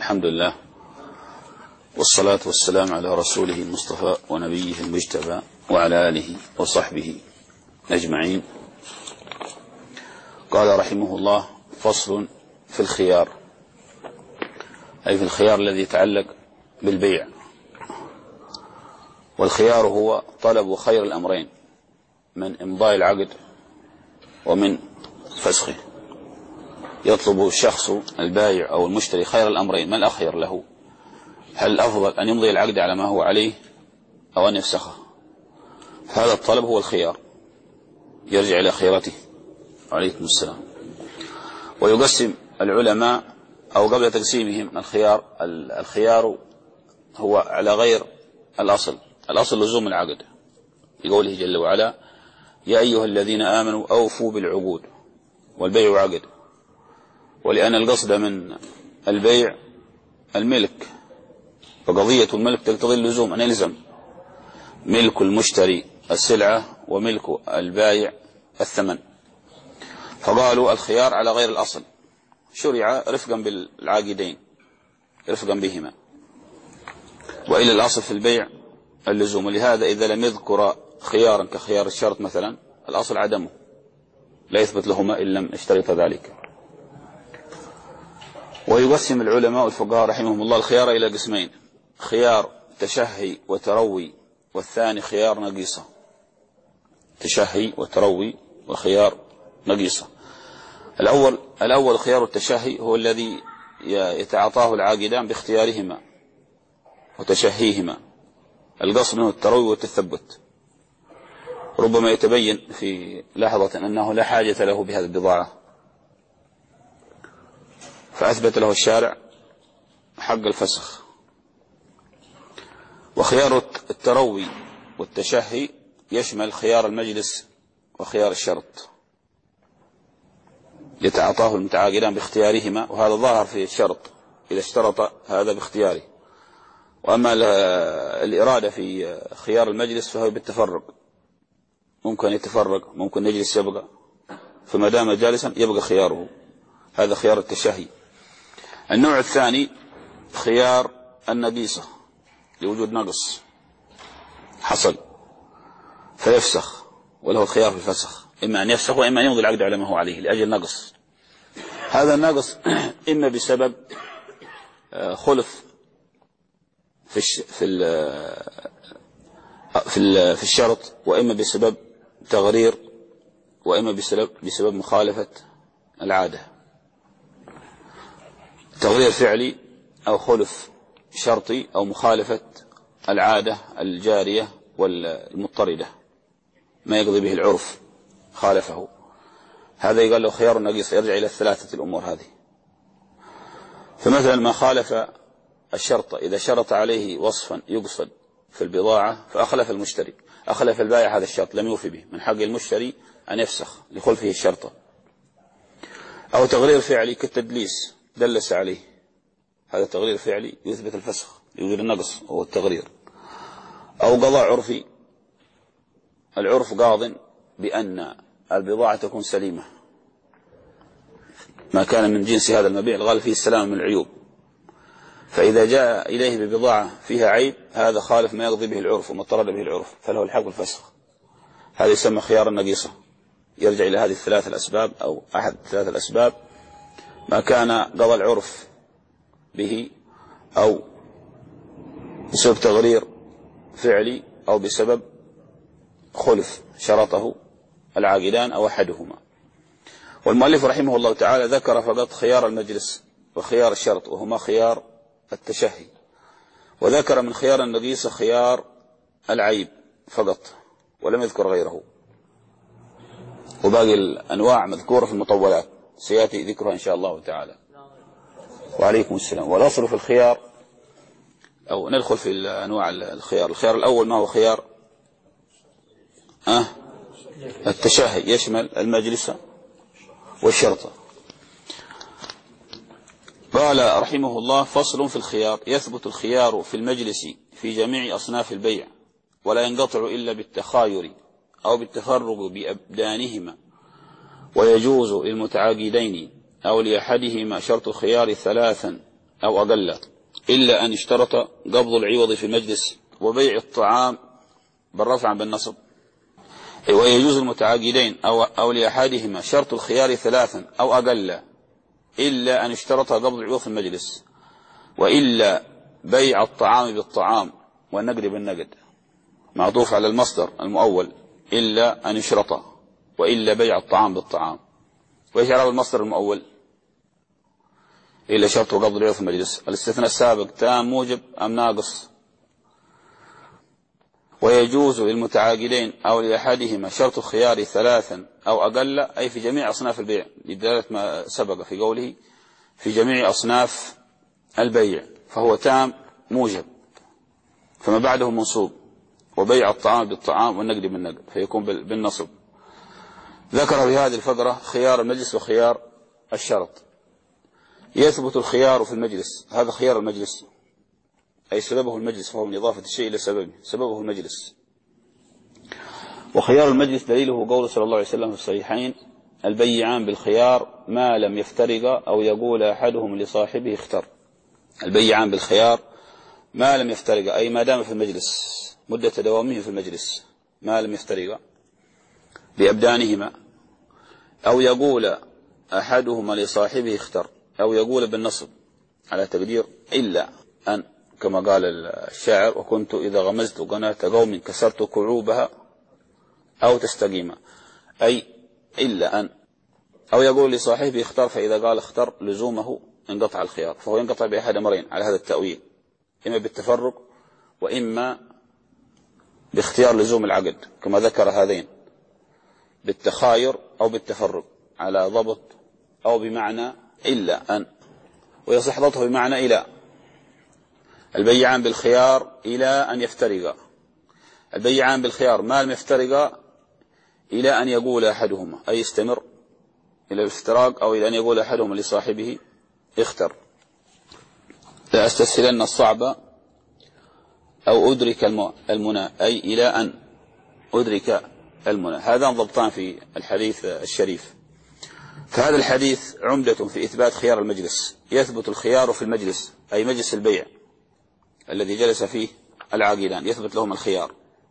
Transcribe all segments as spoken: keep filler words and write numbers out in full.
الحمد لله، والصلاة والسلام على رسوله المصطفى ونبيه المجتبى وعلى آله وصحبه أجمعين. قال رحمه الله: فصل في الخيار، أي في الخيار الذي يتعلق بالبيع. والخيار هو طلب خير الأمرين من إمضاء العقد ومن فسخه. يطلب الشخص البائع أو المشتري خير الأمرين، ما الأخير له؟ هل الأفضل أن يمضي العقد على ما هو عليه أو أن يفسخه؟ هذا الطلب هو الخيار، يرجع إلى خيرته. عليكم السلام. ويقسم العلماء أو قبل تقسيمهم الخيار الخيار هو على غير الأصل. الأصل لزوم العقد، لقوله جل وعلا: يا أيها الذين آمنوا أوفوا بالعقود، والبيع عقد. ولأن القصد من البيع الملك، فقضية الملك تقتضي اللزوم، أن يلزم ملك المشتري السلعة وملك البائع الثمن. فقالوا الخيار على غير الأصل، شرع رفقا بالعاقدين، رفقا بهما، وإلى الأصل في البيع اللزوم. ولهذا إذا لم يذكر خيارا كخيار الشرط مثلا، الأصل عدمه، لا يثبت لهما إن لم يشترط ذلك. ويقسم العلماء والفقهاء رحمهم الله الخيار إلى قسمين: خيار تشهي وتروي، والثاني خيار نقيصة. تشهي وتروي وخيار نقيصة. الأول الأول خيار التشهي هو الذي يتعاطاه العاقدان باختيارهما وتشهيهما، القصد منه التروي والتثبت. ربما يتبين في لحظة أنه لا حاجة له بهذه البضاعة، فأثبت له الشارع حق الفسخ. وخيار التروي والتشهي يشمل خيار المجلس وخيار الشرط، يتعاطاه المتعاقدان باختيارهما، وهذا ظاهر في الشرط إذا اشترط هذا باختياره. وأما الإرادة في خيار المجلس فهو بالتفرق، ممكن يتفرق، ممكن يجلس يبقى، فما دام جالسا يبقى خياره. هذا خيار التشهي. النوع الثاني خيار النقيصة، لوجود نقص حصل فيفسخ، وله الخيار في الفسخ، إما أن يفسخ وإما أن يمضي العقد على ما هو عليه لأجل نقص. هذا النقص إما بسبب خلف في في في في الشرط، وإما بسبب تغرير، وإما بسبب بسبب مخالفة العادة، تغيير فعلي أو خلف شرطي أو مخالفة العادة الجارية والمضطردة، ما يقضي به العرف خالفه. هذا يقال له خيار نقيص، يرجع إلى الثلاثة الأمور هذه. فمثلا ما خالف الشرط، إذا شرط عليه وصفا يقصد في البضاعة فأخلف المشتري، أخلف البائع هذا الشرط لم يوفي به، من حق المشتري أن يفسخ لخلفه الشرط. أو تغرير فعلي كالتدليس، دلس عليه، هذا تغرير فعلي يثبت الفسخ يوجد النقص هو التغرير. أو قضاء عرفي، العرف قاض بأن البضاعة تكون سليمة، ما كان من جنس هذا المبيع الغالب فيه السلام من العيوب، فإذا جاء إليه ببضاعة فيها عيب هذا خالف ما يقضي به العرف وما اضطرد به العرف، فله الحق بالفسخ. هذا يسمى خيار النقيصة، يرجع إلى هذه الثلاث الأسباب أو أحد ثلاث الأسباب: ما كان قضى العرف به، أو بسبب تغرير فعلي، أو بسبب خلف شرطه العاقدان أو أحدهما. والمؤلف رحمه الله تعالى ذكر فقط خيار المجلس وخيار الشرط، وهما خيار التشهي، وذكر من خيار النقيصة خيار العيب فقط، ولم يذكر غيره. وباقي الأنواع مذكورة في المطولات سيأتي ذكرها إن شاء الله تعالى. وعليكم السلام. والأصل في الخيار، أو ندخل في أنواع الخيار. الخيار الأول ما هو خيار أه؟ التشهي، يشمل المجلس والشرط. قال رحمه الله: فصل في الخيار، يثبت الخيار في المجلس في جميع أصناف البيع، ولا ينقطع إلا بالتخاير أو بالتفرق بأبدانهما، ويجوز للمتعاقدين أو لأحدهما شرط الخيار ثلاثا أو أقل، إلا أن اشترط قبض العوض في المجلس وبيع الطعام بالرفع بالنصب. ويجوز المتعاقدين أو, أو لأحدهما شرط الخيار ثلاثا أو أقل، إلا أن اشترط قبض العوض في المجلس، وإلا بيع الطعام بالطعام والنقد بالنقد، معطوف على المصدر المؤول إلا أن يشرط، وإلا بيع الطعام بالطعام. وإيش إعراب المصدر المؤول؟ إلا شرط قبض العوض في المجلس. الاستثناء السابق تام موجب أم ناقص؟ ويجوز للمتعاقدين أو لأحدهما شرط الخيار ثلاثا أو أقل، أي في جميع أصناف البيع، لدلالة ما سبق في قوله في جميع أصناف البيع، فهو تام موجب، فما بعده منصوب، وبيع الطعام بالطعام والنقد بالنقد فيكون بالنصب. ذكر في هذه الفقرة خيار المجلس وخيار الشرط. يثبت الخيار في المجلس، هذا خيار المجلس أي سببه المجلس، فهو من إضافة الشيء إلى سببه، سببه المجلس. وخيار المجلس دليله قول صلى الله عليه وسلم في الصحيحين: البيعان بالخيار ما لم يفترقا أو يقول أحدهم لصاحبه اختر. البيعان بالخيار ما لم يفترقا، أي ما دام في المجلس مدة دوامه في المجلس، ما لم يفترقا بأبدانهما، أو يقول أحدهما لصاحبه اختر، أو يقول بالنصب على تقدير إلا أن، كما قال الشاعر: وكنت إذا غمزت قناة قوم كسرت كعوبها أو تستقيم، أي إلا أن، أو يقول لصاحبه اختر، فإذا قال اختر لزومه انقطع الخيار، فهو ينقطع بأحد أمرين على هذا التأويل: إما بالتفرق وإما باختيار لزوم العقد، كما ذكر هذين، بالتخاير أو بالتفرق على ضبط أو بمعنى إلا أن، ويصح ضبطه بمعنى إلى. البيعان بالخيار إلى أن يفترقا، البيعان بالخيار ما لم يفترقا إلى أن يقول أحدهما، أي يستمر إلى الافتراق، أو إلى أن يقول أحدهما لصاحبه اختر. لا أستسهلن الصعب أو أدرك المنى، أي إلى أن أدرك المنى. هذا ضبطان في الحديث الشريف. فهذا الحديث عمدة في إثبات خيار المجلس. يثبت الخيار في المجلس، أي مجلس البيع الذي جلس فيه العاقلان، يثبت لهم الخيار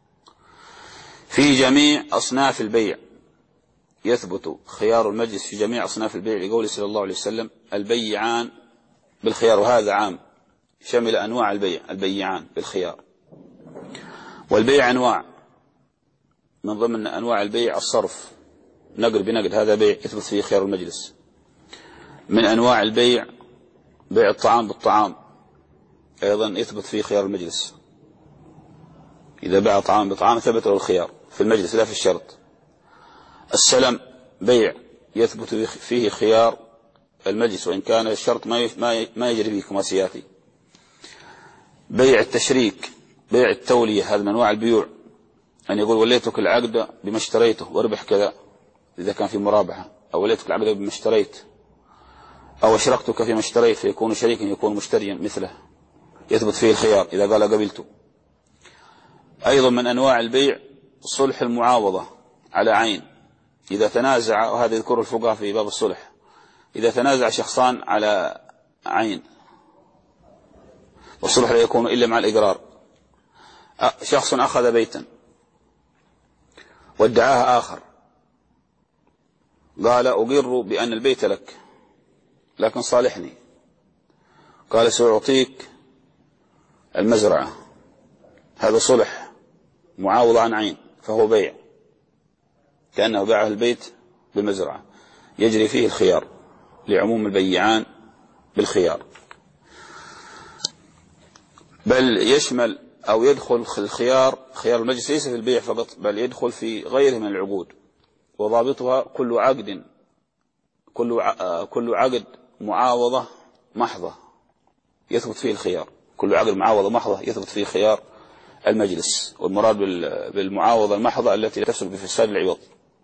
في جميع أصناف البيع. يثبت خيار المجلس في جميع أصناف البيع لقوله صلى الله عليه وسلم: البيعان بالخيار، وهذا عام شمل أنواع البيع، البيعان بالخيار. والبيع أنواع، من ضمن أنواع البيع الصرف، نقد بنقد، هذا بيع يثبت فيه خيار المجلس. من أنواع البيع بيع الطعام بالطعام، أيضا يثبت فيه خيار المجلس. إذا باع طعام بطعام ثبت له الخيار في المجلس لا في الشرط. السلم بيع يثبت فيه خيار المجلس، وإن كان الشرط ما يجري فيه كما سيأتي. بيع التشريك بيع التولية، هذا من أنواع البيوع، أن يقول: وليتك العقد بما اشتريته واربح كذا، إذا كان في مرابحة، أو وليتك العقد بما اشتريت، أو أشركتك فيما اشتريت، فيكون شريكا يكون مشتريا مثله، يثبت فيه الخيار إذا قال قبلته. أيضا من أنواع البيع صلح المعاوضة على عين، إذا تنازع، وهذا يذكر الفقهاء في باب الصلح، إذا تنازع شخصان على عين، والصلح لا يكون إلا مع الإقرار. شخص أخذ بيتا وادعاه آخر، قال: أقر بأن البيت لك لكن صالحني، قال: سأعطيك المزرعة، هذا صلح معاوضة عن عين، فهو بيع، كأنه باعه البيت بالمزرعة، يجري فيه الخيار لعموم البيعان بالخيار. بل يشمل أو يدخل الخيار، خيار المجلس ليس في البيع فقط، بل يدخل في غيره من العقود، وضابطها كل عقد كل كل عقد معاوضة محضة يثبت فيه الخيار، كل عقد معاوضة محضة يثبت فيه خيار المجلس. والمراد بالمعاوضة المحضة التي لا تفسد بفساد العوض.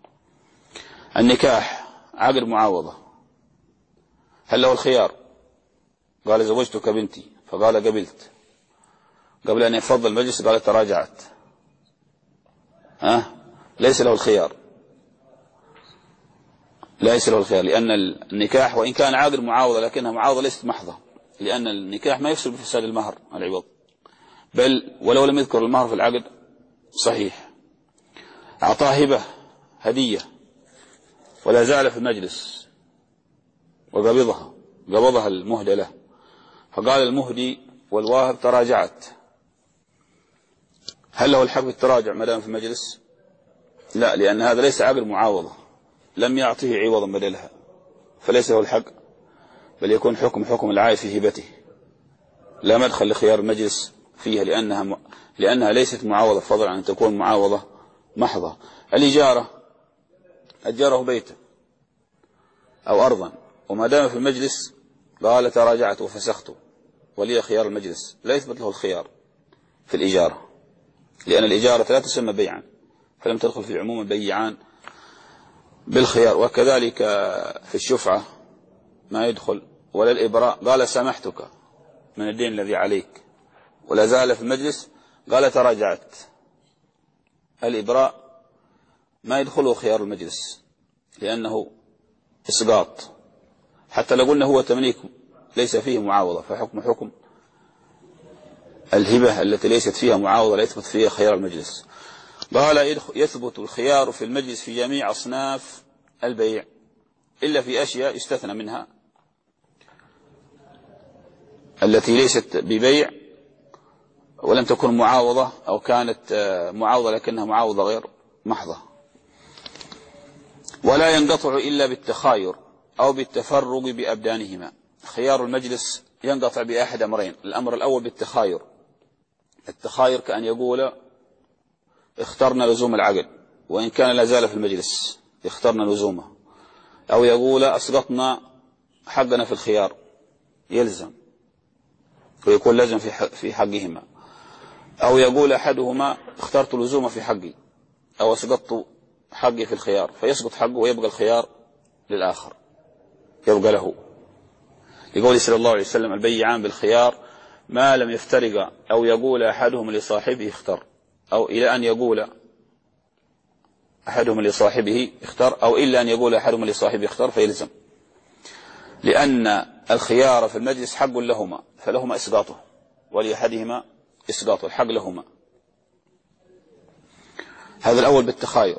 النكاح عقد معاوضة، هل له الخيار؟ قال: زوجتك بنتي، فقال: قبلت، قبل أن يفضل المجلس قال: تراجعت، ها؟ ليس له الخيار، ليس له الخيار، لأن النكاح وإن كان عقد معاوضة لكنها معاوضة ليست محضة، لأن النكاح ما يفسد بفساد المهر العوض، بل ولو لم يذكر المهر في العقد صحيح. أعطاه هبة هدية ولا زال في المجلس وقبضها قبضها المهدى له، فقال المهدي والواهب تراجعت، هل له الحق بالتراجع ما دام في المجلس؟ لا، لأن هذا ليس عقد معاوضة، لم يعطيه عوضا بدلها، فليس له الحق، بل يكون حكم حكم العائد في هبته، لا مدخل لخيار المجلس فيها، لأنها م... لأنها ليست معاوضة، فضلا عن أن تكون معاوضة محضة. الإجارة أجاره بيته أو أرضا، وما دام في المجلس قال تراجعت وفسخت ولي خيار المجلس، لا يثبت له الخيار في الإجارة، لأن الإجارة لا تسمى بيعا، فلم تدخل في عموم البيعان بالخيار. وكذلك في الشفعة ما يدخل، ولا الإبراء، قال سامحتك من الدين الذي عليك ولا زال في المجلس قال تراجعت. الإبراء ما يدخله خيار المجلس لأنه إسقاط، حتى لو قلنا هو تمليك ليس فيه معاوضة، فحكم حكم الهبة التي ليست فيها معاوضة لا يثبت فيها خيار المجلس. قال يثبت الخيار في المجلس في جميع أصناف البيع إلا في أشياء يستثنى منها التي ليست ببيع ولم تكن معاوضة، أو كانت معاوضة لكنها معاوضة غير محضة. ولا ينقطع إلا بالتخاير أو بالتفرق بأبدانهما. خيار المجلس ينقطع بأحد أمرين: الأمر الأول بالتخاير، التخاير كأن يقول اخترنا لزوم العقد وإن كان لا زال في المجلس اخترنا لزومه، أو يقول أسقطنا حقنا في الخيار يلزم ويكون لازم في حقهما، أو يقول أحدهما اخترت لزومه في حقي أو أسقطت حقي في الخيار، فيسقط حقه ويبقى الخيار للآخر يبقى له، يقول صلى الله عليه وسلم البيعان بالخيار ما لم يفترقا، أو يقول أحدهم لصاحبه اختر، أو إلى أن يقول أحدهم لصاحبه اختر، أو إلا أن يقول أحدهم لصاحبه اختر فيلزم، لأن الخيار في المجلس حق لهما فلهما إسقاطه، ولأحدهما إسقاطه، الحق لهما. هذا الأول بالتخاير.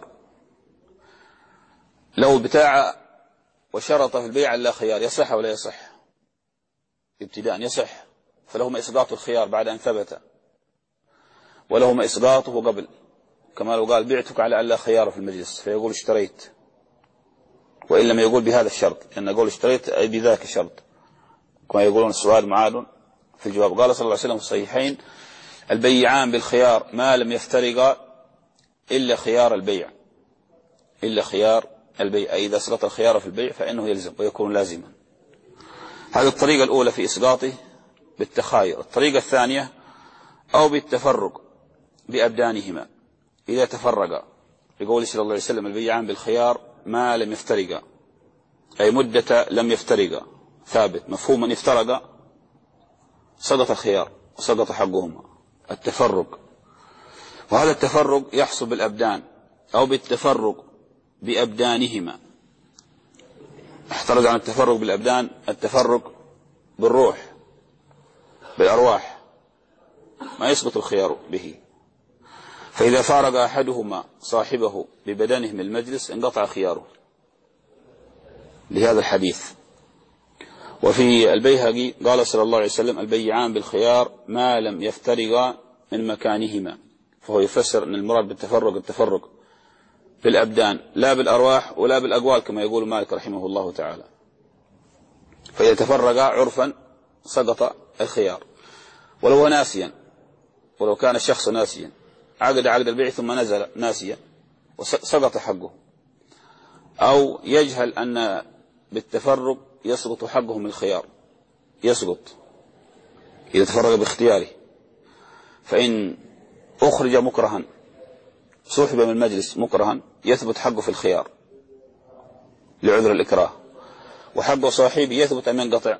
لو بتاع وشرط في البيع لا خيار يصح ولا يصح؟ ابتداء يصح، فلهما إسقاط الخيار بعد أن ثبت، ولهما إسقاطه قبل، كما لو قال بعتك على أن لا خيار في المجلس فيقول اشتريت، وإن لم يقول بهذا الشرط، لأن يقول اشتريت أي بذاك الشرط، كما يقولون السؤال معاد في الجواب. قال صلى الله عليه وسلم في الصحيحين البيعان بالخيار ما لم يفترقا إلا خيار البيع، إلا خيار البيع، أي إذا أسقط الخيار في البيع فإنه يلزم ويكون لازما. هذه الطريقة الأولى في إسقاطه بالتخاير. الطريقة الثانية أو بالتفرق بأبدانهما إذا تفرقا، يقول صلى الله عليه وسلم البيعان بالخيار ما لم يفترقا، أي مدة لم يفترقا ثابت، مفهوم أن افترقا سقط الخيار وسقط حقهما. التفرق، وهذا التفرق يحصل بالأبدان أو بالتفرق بأبدانهما. احترز عن التفرق بالأبدان التفرق بالروح بالأرواح، ما يسقط الخيار به، فإذا فارق أحدهما صاحبه ببدنه من المجلس انقطع خياره، لهذا الحديث. وفي البيهقي قال صلى الله عليه وسلم البيعان بالخيار ما لم يفترقا من مكانهما، فهو يفسر أن المراد بالتفرق التفرق بالأبدان لا بالأرواح ولا بالأقوال كما يقول مالك رحمه الله تعالى، فإذا تفرقا عرفا سقط الخيار. ولو ناسيا، ولو كان الشخص ناسيا عقد عقد البيع ثم نزل ناسيا وسقط حقه، أو يجهل أن بالتفرق يسقط حقه من الخيار، يسقط إذا تفرق باختياره، فإن أخرج مكرها سحب من المجلس مكرها يثبت حقه في الخيار لعذر الإكراه، وحقه صاحبه يثبت أن ينقطع،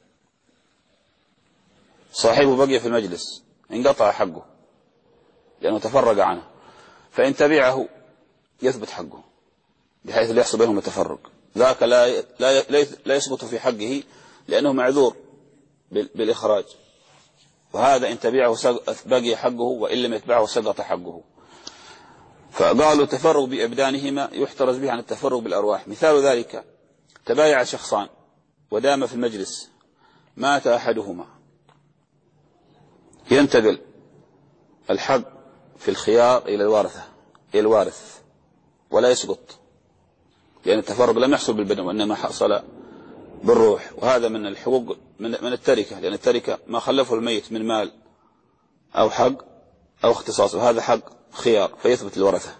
صاحبه بقي في المجلس انقطع حقه لأنه تفرق عنه، فإن تبعه يثبت حقه بحيث لا يحصل بينهم التفرق، ذاك لا لا لا يثبت في حقه لأنه معذور بالإخراج، وهذا إن تبعه بقي حقه وإن لم يتبعه سقط حقه. فقالوا التفرق بأبدانهما يحترز به عن التفرق بالأرواح. مثال ذلك تبايع شخصان ودام في المجلس، مات أحدهما، ينتقل الحق في الخيار إلى الوارثة إلى الوارث ولا يسقط، لأن التفرق لم يحصل بالبدن وإنما حصل بالروح، وهذا من الحقوق من التركة، لأن التركة ما خلفه الميت من مال أو حق أو اختصاص، وهذا حق خيار فيثبت الورثة.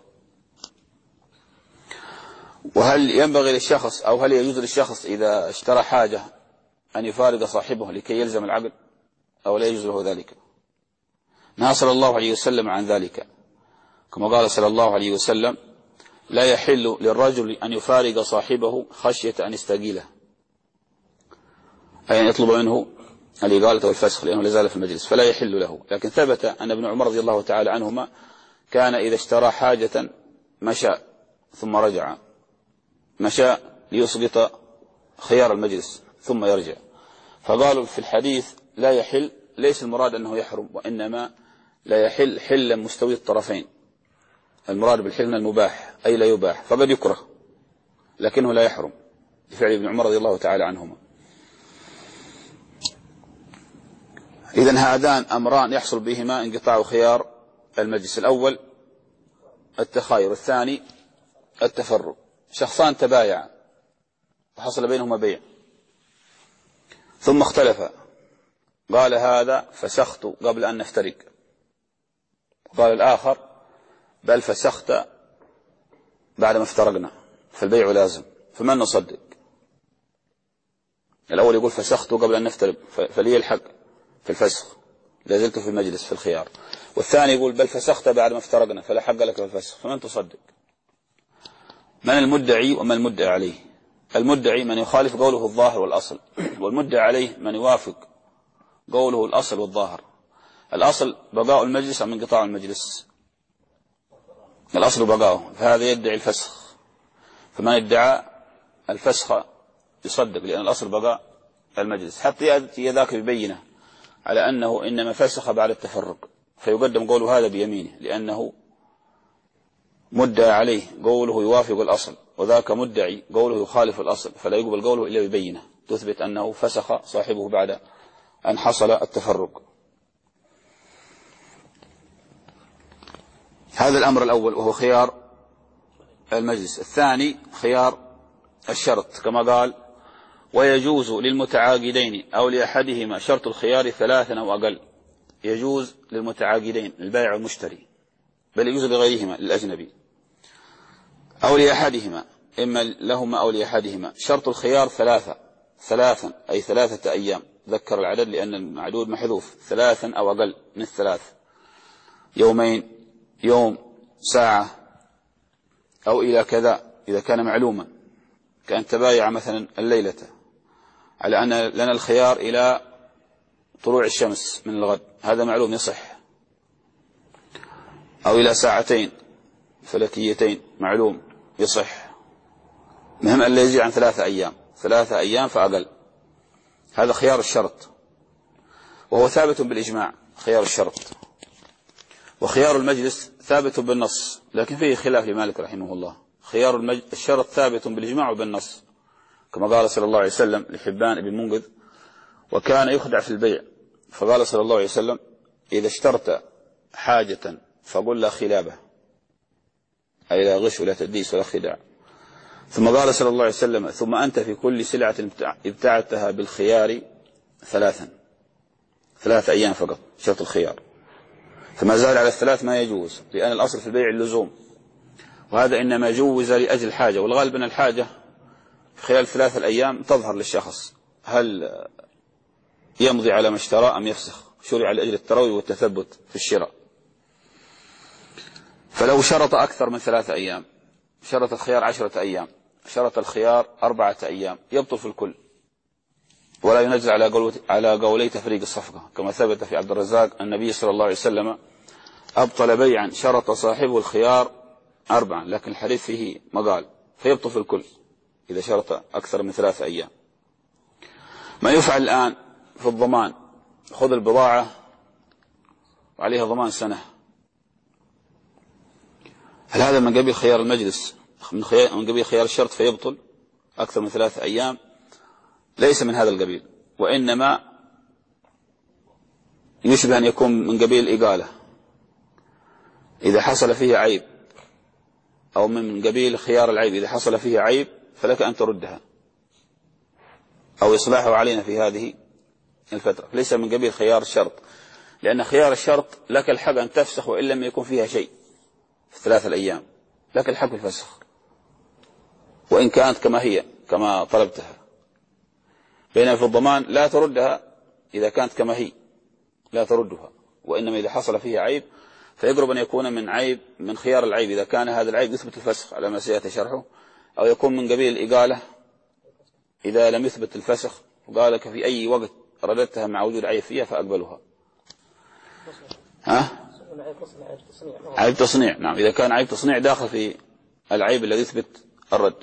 وهل ينبغي للشخص أو هل يجوز للشخص إذا اشترى حاجة أن يفارق صاحبه لكي يلزم العقد أو لا يجوز له ذلك؟ نهى صلى الله عليه وسلم عن ذلك، كما قال صلى الله عليه وسلم: لا يحل للرجل أن يفارق صاحبه خشية أن يستقيله، أي أن يطلب منه الإقالة والفسخ لأنه لازال في المجلس، فلا يحل له. لكن ثبت أن ابن عمر رضي الله تعالى عنهما كان إذا اشترى حاجة مشى ثم رجع، مشى ليسقط خيار المجلس ثم يرجع. فقالوا في الحديث لا يحل، ليس المراد أنه يحرم، وإنما لا يحل حلا مستوي الطرفين. المراد بالحل من المباح، أي لا يباح، فقد يكره لكنه لا يحرم لفعل ابن عمر رضي الله تعالى عنهما. إذن هذان أمران يحصل بهما انقطاع خيار المجلس: الأول التخاير، الثاني التفرق. شخصان تبايعا وحصل بينهما بيع ثم اختلفا، قال هذا فسخت قبل أن نفترق، قال الآخر بل فسخت بعد ما افترقنا، فالبيع لازم، فمن نصدق؟ الأول يقول فسخت قبل أن نفترق فلي الحق في الفسخ، لازلت في المجلس في الخيار، والثاني يقول بل فسخت بعد ما افترقنا فلا حق لك في الفسخ، فمن تصدق؟ من المدعي ومن المدعي عليه؟ المدعي من يخالف قوله الظاهر والأصل، والمدعي عليه من يوافق قوله الأصل والظاهر. الأصل بقاء المجلس أم انقطاع المجلس؟ الأصل بقاؤه، فهذا يدعي الفسخ، فمن ادعى الفسخ يصدق، لأن الأصل بقاء المجلس، حتى يأتي ذاك ببينه على أنه إنما فسخ بعد التفرق، فيقدم قوله هذا بيمينه، لأنه مدعى عليه قوله يوافق الأصل، وذاك مدعي قوله يخالف الأصل، فلا يقبل قوله إلا ببينه تثبت أنه فسخ صاحبه بعد أن حصل التفرق. هذا الأمر الأول وهو خيار المجلس. الثاني خيار الشرط، كما قال: ويجوز للمتعاقدين أو لأحدهما شرط الخيار ثلاثا أو أقل. يجوز للمتعاقدين البائع والمشتري، بل يجوز لغيرهما للأجنبي، أو لأحدهما، إما لهما أو لأحدهما، شرط الخيار ثلاثة ثلاثا أي ثلاثة أيام، ذكر العدد لأن المعدود محذوف، ثلاثا أو أقل من الثلاث، يومين، يوم، ساعة، أو إلى كذا إذا كان معلوما، كأن تبايع مثلا الليلة على أن لنا الخيار إلى طلوع الشمس من الغد، هذا معلوم يصح، أو إلى ساعتين فلكيتين معلوم يصح، مهم أن لا يزيد عن ثلاثة أيام، ثلاثة أيام فأقل، هذا خيار الشرط، وهو ثابت بالإجماع خيار الشرط. وخيار المجلس ثابت بالنص، لكن فيه خلاف لمالك رحمه الله. خيار الشرط ثابت بالإجماع وبالنص، كما قال صلى الله عليه وسلم لحبان بن منقذ: وكان يخدع في البيع، فقال صلى الله عليه وسلم: إذا اشترت حاجة فقل لا خلابة، أي لا غش ولا تديس ولا خداع. ثم قال صلى الله عليه وسلم: ثم أنت في كل سلعة ابتعتها بالخيار ثلاثا، ثلاث أيام فقط شرط الخيار، فما زال على الثلاث ما يجوز، لأن الأصل في البيع اللزوم، وهذا إنما جوز لأجل الحاجة، والغالب أن الحاجة خلال ثلاث الأيام تظهر للشخص، هل يمضي على ما اشترى أم يفسخ، شرع لأجل التروي والتثبت في الشراء. فلو شرط أكثر من ثلاثة أيام، شرط الخيار عشرة أيام، شرط الخيار أربعة أيام، يبطل في الكل، ولا ينزل على قول على قولي تفريق الصفقة، كما ثبت في عبد الرزاق النبي صلى الله عليه وسلم أبطل بيعا شرط صاحبه الخيار أربعا، لكن الحديث فيه مقال، فيبطل في الكل إذا شرط أكثر من ثلاثة أيام. ما يفعل الآن في الضمان، خذ البضاعة وعليها ضمان سنة، هل هذا من قبيل خيار المجلس من, من قبيل خيار الشرط فيبطل أكثر من ثلاثة أيام؟ ليس من هذا القبيل، وإنما يشبه أن يكون من قبيل الإقالة إذا حصل فيه عيب، أو من قبيل خيار العيب إذا حصل فيه عيب فلك أن تردها أو إصلاحه علينا في هذه الفترة. ليس من قبيل خيار الشرط، لأن خيار الشرط لك الحق أن تفسخ وإن لم يكن فيها شيء في ثلاثة الأيام، لك الحق في الفسخ وإن كانت كما هي كما طلبتها. بينما في الضمان لا تردها إذا كانت كما هي، لا تردها، وإنما إذا حصل فيها عيب فيقرب أن يكون من عيب من خيار العيب إذا كان هذا العيب يثبت الفسخ على ما سيأتي شرحه، أو يكون من قبيل الإقالة إذا لم يثبت الفسخ وقال لك في أي وقت رددتها مع وجود عيب فيها فأقبلها. ها؟ عيب تصنيع، نعم، إذا كان عيب تصنيع داخل في العيب الذي يثبت الرد.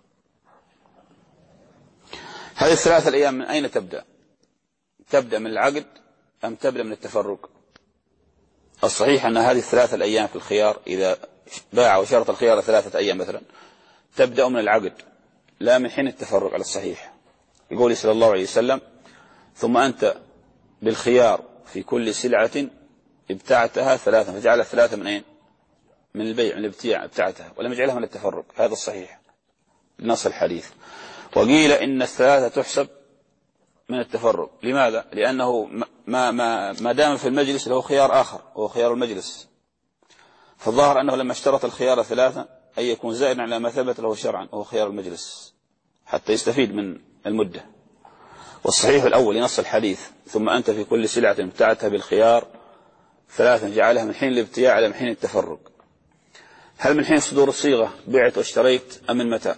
هذه الثلاثة الأيام من أين تبدأ؟ تبدأ من العقد أم تبدأ من التفرق؟ الصحيح أن هذه الثلاثة الأيام في الخيار إذا باع وشرط الخيار ثلاثة أيام مثلا تبدأ من العقد لا من حين التفرق على الصحيح. يقول صلى الله عليه وسلم: ثم أنت بالخيار في كل سلعة ابتعتها ثلاثة، فجعل الثلاثة من أين؟ من البيع، من الابتياع ابتعتها، ولم يجعلها من التفرق. هذا الصحيح نص الحديث. وقيل إن الثلاثة تحسب من التفرق. لماذا؟ لأنه ما, ما, ما دام في المجلس له خيار آخر وهو خيار المجلس، فالظاهر أنه لما اشترط الخيار ثلاثة أن يكون زائدا على ما ثبت له شرعا وهو خيار المجلس حتى يستفيد من المدة. والصحيح الأول ينص الحديث: ثم أنت في كل سلعة ابتعتها بالخيار ثلاثا، جعلها من حين الابتياع على من حين التفرق. هل من حين صدور الصيغة بعت واشتريت أم من متى؟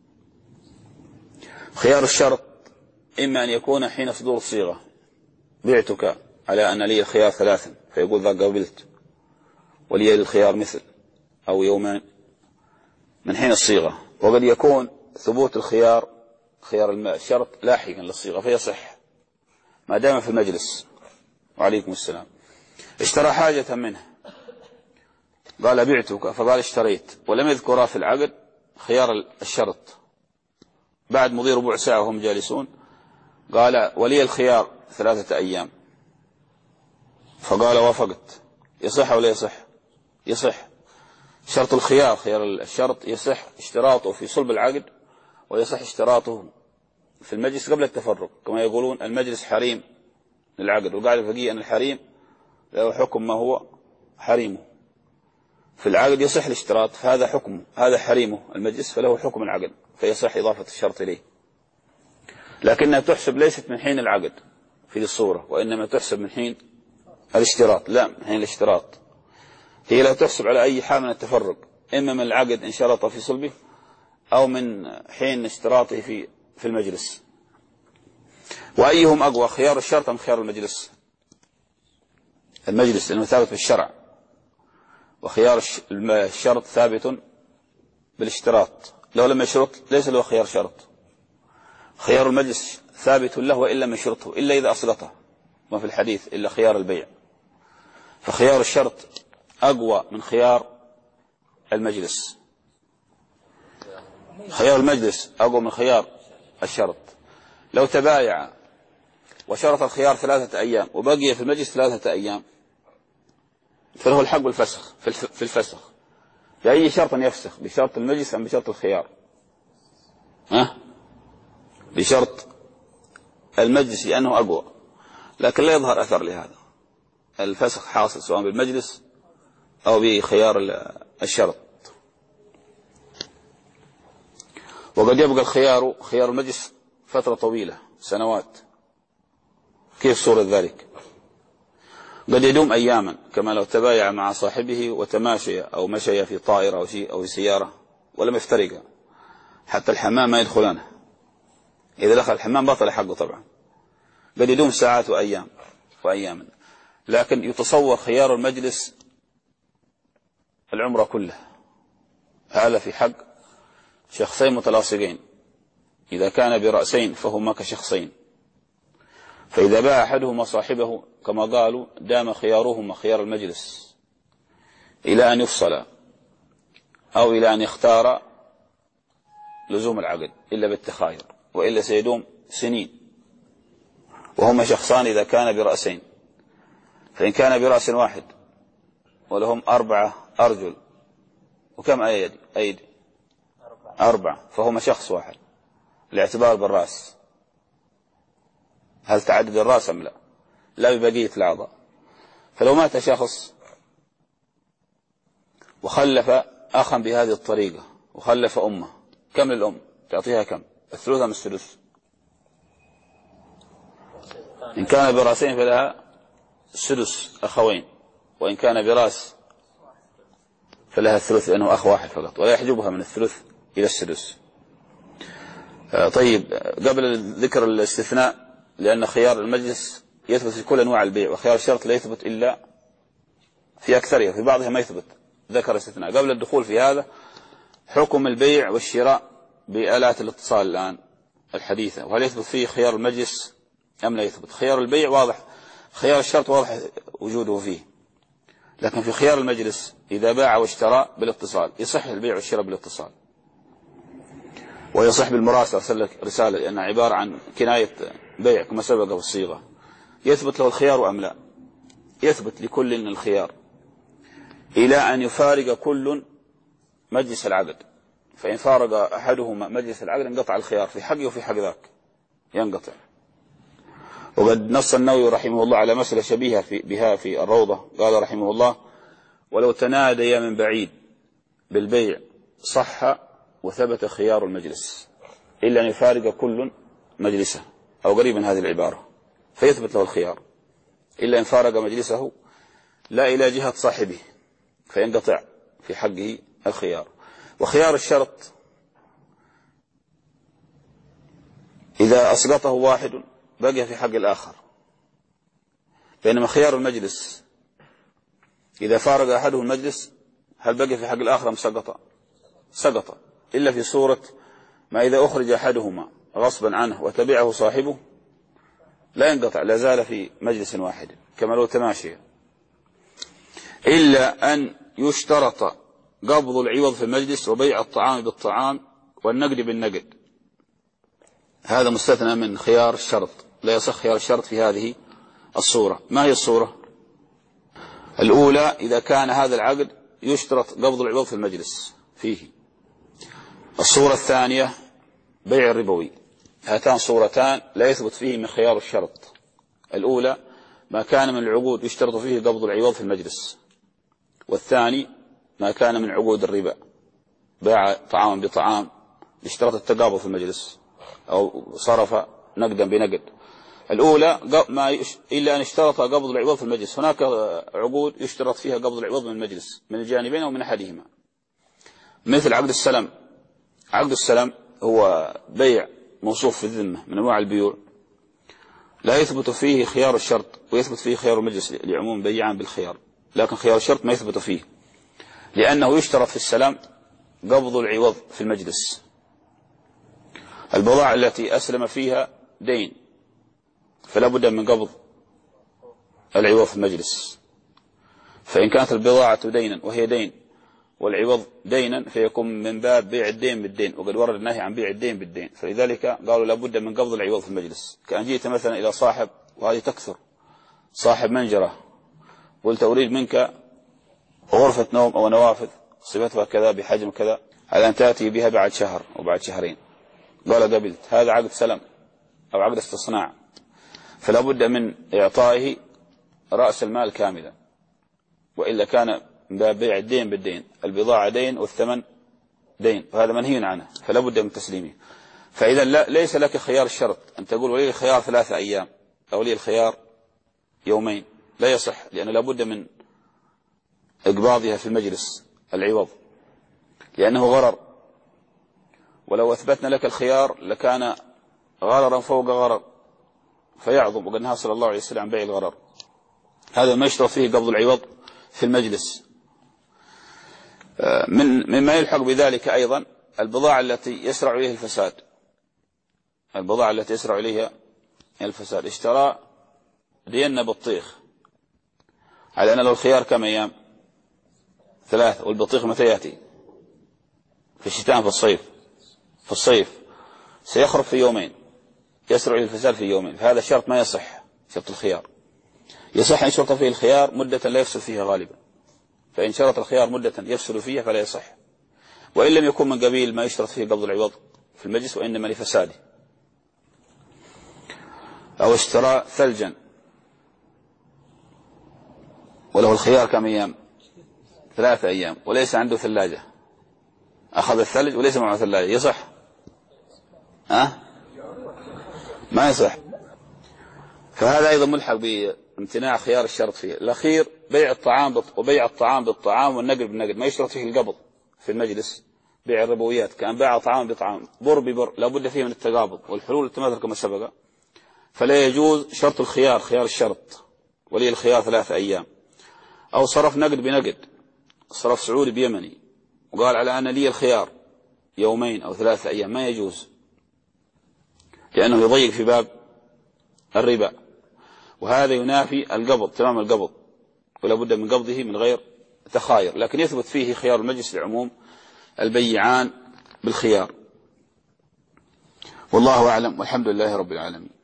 خيار الشرط إما أن يكون حين صدور الصيغة: بعتك على أن لي الخيار ثلاثا، فيقول ذا قبلت ولي الخيار مثل، أو يومان من حين الصيغة. وقد يكون ثبوت الخيار خيار الشرط لاحقا للصيغة فيصح ما دام في المجلس. وعليكم السلام. اشترى حاجة منه قال بعتك فقال اشتريت، ولم يذكرها في العقد خيار الشرط. بعد مضي ربع ساعة وهم جالسون قال: ولي الخيار ثلاثة أيام، فقال: وافقت. يصح ولا يصح؟ يصح. شرط الخيار خيار الشرط يصح اشتراطه في صلب العقد، ويصح اشتراطه في المجلس قبل التفرق، كما يقولون المجلس حريم للعقد، وقاعد الفقيه أن الحريم له حكم ما هو حريمه. في العقد يصح الاشتراط، فهذا حكمه، هذا حريمه المجلس فله حكم العقد، فيصح إضافة الشرط إليه. لكنها تحسب ليست من حين العقد في الصورة، وإنما تحسب من حين الاشتراط، لا من حين الاشتراط. هي لا تحسب على أي حال من التفرق، إما من العقد إن شرط في صلبه أو من حين اشتراطه في في المجلس. وأيهم أقوى، خيار الشرط أم خيار المجلس؟ المجلس لأنه ثابت بالشرع، وخيار الشرط ثابت بالاشتراط. لو لم يشرط ليس له خيار شرط. خيار المجلس ثابت له وإن لم يشرطه إلا إذا أصلته، ما في الحديث إلا خيار البيع. فخيار الشرط أقوى من خيار المجلس. خيار المجلس أقوى من خيار الشرط. لو تبايع وشرط الخيار ثلاثة أيام وبقي في المجلس ثلاثة أيام فله الحق بالفسخ في الفسخ بأي شرط يفسخ، بشرط المجلس أم بشرط الخيار؟ ها؟ بشرط المجلس لأنه أقوى، لكن لا يظهر أثر لهذا. الفسخ حاصل سواء بالمجلس أو بخيار الشرط. وقد يبقى الخيار خيار المجلس فترة طويلة سنوات. كيف صورة ذلك؟ قد يدوم أياما، كما لو تبايع مع صاحبه وتماشي أو مشي في طائرة أو شيء أو في سيارة ولم يفترقا حتى الحمام ما يدخلانه، إذا دخل الحمام بطل حقه طبعا. قد يدوم ساعات وأيام وأياما. لكن يتصور خيار المجلس العمر كله، هذا في حق شخصين متلاصقين، إذا كان برأسين فهما كشخصين، فإذا باع أحدهما صاحبه كما قالوا دام خيارهما خيار المجلس إلى أن يفصل أو إلى أن يختار لزوم العقد إلا بالتخاير، وإلا سيدوم سنين. وهما شخصان إذا كان برأسين، فإن كان برأس واحد ولهم أربعة أرجل وكم أيدي أيدي أربعة، فهما شخص واحد الاعتبار بالرأس. هل تعدد الرأس أم لا؟ لا ببقية الأعضاء. فلو مات شخص وخلف أخا بهذه الطريقة وخلف أمه، كم للأم؟ تعطيها كم؟ الثلث أم السدس؟ إن كان برأسين فلها سدس أخوين، وإن كان براس فلها الثلث لأنه أخ واحد فقط، ولا يحجبها من الثلث إلى السدس. طيب، قبل ذكر الاستثناء، لأن خيار المجلس يثبت في كل أنواع البيع، وخيار الشرط لا يثبت إلا في أكثرها، في بعضها ما يثبت، ذكر الاستثناء. قبل الدخول في هذا، حكم البيع والشراء بآلات الاتصال الآن الحديثة، وهل يثبت فيه خيار المجلس أم لا يثبت؟ خيار البيع واضح، خيار الشرط واضح وجوده فيه، لكن في خيار المجلس إذا باع واشترى بالاتصال يصح البيع والشراء بالاتصال، ويصح بالمراسلة، أرسل لك رسالة، لأنها عبارة عن كناية بيع كما سبق في الصيغة. يثبت له الخيار أم لا؟ يثبت لكل الخيار إلى أن يفارق كل مجلس العقد، فإن فارق أحدهما مجلس العقد انقطع الخيار في حقه وفي حق ذاك، ينقطع. وقد نص النووي رحمه الله على مسألة شبيهة في بها في الروضة، قال رحمه الله: ولو تنادي من بعيد بالبيع صح وثبت خيار المجلس إلا أن يفارق كل مجلسه، أو قريب من هذه العبارة، فيثبت له الخيار إلا أن فارق مجلسه لا إلى جهة صاحبه فينقطع في حقه الخيار. وخيار الشرط إذا أسقطه واحد بقي في حق الآخر، بينما خيار المجلس إذا فارق أحده المجلس هل بقي في حق الآخر أم سقط؟ سقط، إلا في صورة ما إذا أخرج أحدهما غصبا عنه وتبعه صاحبه لا ينقطع، لا زال في مجلس واحد كما لو تماشي، إلا أن يشترط قبض العوض في المجلس وبيع الطعام بالطعام والنقد بالنقد، هذا مستثنى من خيار الشرط، لا يصح خيار الشرط في هذه الصورة. ما هي الصورة الأولى؟ إذا كان هذا العقد يشترط قبض العوض في المجلس فيه. الصورة الثانية بيع الربوي. هاتان صورتان لا يثبت فيه من خيار الشرط. الأولى ما كان من العقود يشترط فيه قبض العوض في المجلس، والثاني ما كان من عقود الربا، باع طعاما بطعام باشتراط التقابض في المجلس أو صرف نقدا بنقد. الأولى ما يش... إلا أن اشترط قبض العوض في المجلس، هناك عقود يشترط فيها قبض العوض من المجلس من الجانبين أو من أحدهما، مثل عقد السلم. عقد السلم هو بيع موصوف في الذمة من أنواع البيوع، لا يثبت فيه خيار الشرط ويثبت فيه خيار المجلس لعموم بيعان بالخيار، لكن خيار الشرط ما يثبت فيه، لأنه يشترط في السلام قبض العوض في المجلس. البضاعة التي أسلم فيها دين فلا بد من قبض العوض في المجلس، فإن كانت البضاعة دينا وهي دين والعوض دينا فيكون من باب بيع الدين بالدين، وقد ورد النهي عن بيع الدين بالدين، فلذلك قالوا لا بد من قبض العوض في المجلس. كأن جئت مثلا إلى صاحب، وهذه تكثر، صاحب منجرة، قلت أريد منك غرفة نوم أو نوافذ صفتها كذا بحجم كذا، على أن تأتي بها بعد شهر وبعد شهرين، قال قبلت. هذا عقد سلم أو عقد استصناع، فلا بد من إعطائه رأس المال كاملا، وإلا كان باب بيع الدين بالدين، البضاعة دين والثمن دين، وهذا منهي عنه، فلا بد من تسليمه. فإذا ليس لك خيار الشرط أن تقول ولي الخيار ثلاثة أيام أو لي الخيار يومين، لا يصح، لأن لا بد من إقباضها في المجلس العوض، لأنه غرر، ولو أثبتنا لك الخيار لكان غررا فوق غرر فيعظم، وقد نهى صلى الله عليه وسلم عن بيع الغرر. هذا ما يشترط فيه قبض العوض في المجلس. من مما يلحق بذلك أيضا البضاعة التي يسرع إليها الفساد، البضاعة التي يسرع إليها الفساد. اشترى رينا بطيخ على أن له الخيار كم أيام؟ ثلاثة. والبطيخ متى يأتي؟ في الشتاء في الصيف. في الصيف سيخرج في يومين، يسرع الفساد في يومين، فهذا شرط ما يصح، شرط الخيار. يصح أن يشرط فيه الخيار مدة لا يفسد فيها غالبا، فإن شرط الخيار مدة يفسد فيها فلا يصح، وإن لم يكن من قبيل ما يشترط فيه قبض العوض في المجلس وإنما لفساده. أو اشترى ثلجا وله الخيار كم أيام؟ ثلاثة أيام، وليس عنده ثلاجة، أخذ الثلج وليس معه ثلاجة، يصح؟ أه؟ ما يصح. فهذا أيضا ملحق بامتناع خيار الشرط فيه. الأخير بيع الطعام وبيع الطعام بالطعام والنقد بالنقد، ما يشترط فيه القبض في المجلس. بيع الربويات كأن باع طعام بطعام، بر ببر، لا بد فيه من التقابض والحلول التماثل كما سبق. فلا يجوز شرط الخيار، خيار الشرط، ولي الخيار ثلاثة أيام. أو صرف نقد بنقد، صرف سعودي بيمني وقال على أن لي الخيار يومين أو ثلاثة أيام، ما يجوز، لأنه يضيق في باب الربا، وهذا ينافي القبض تمام القبض، ولا بد من قبضه من غير تخاير. لكن يثبت فيه خيار المجلس لعموم البيعان بالخيار. والله أعلم، والحمد لله رب العالمين.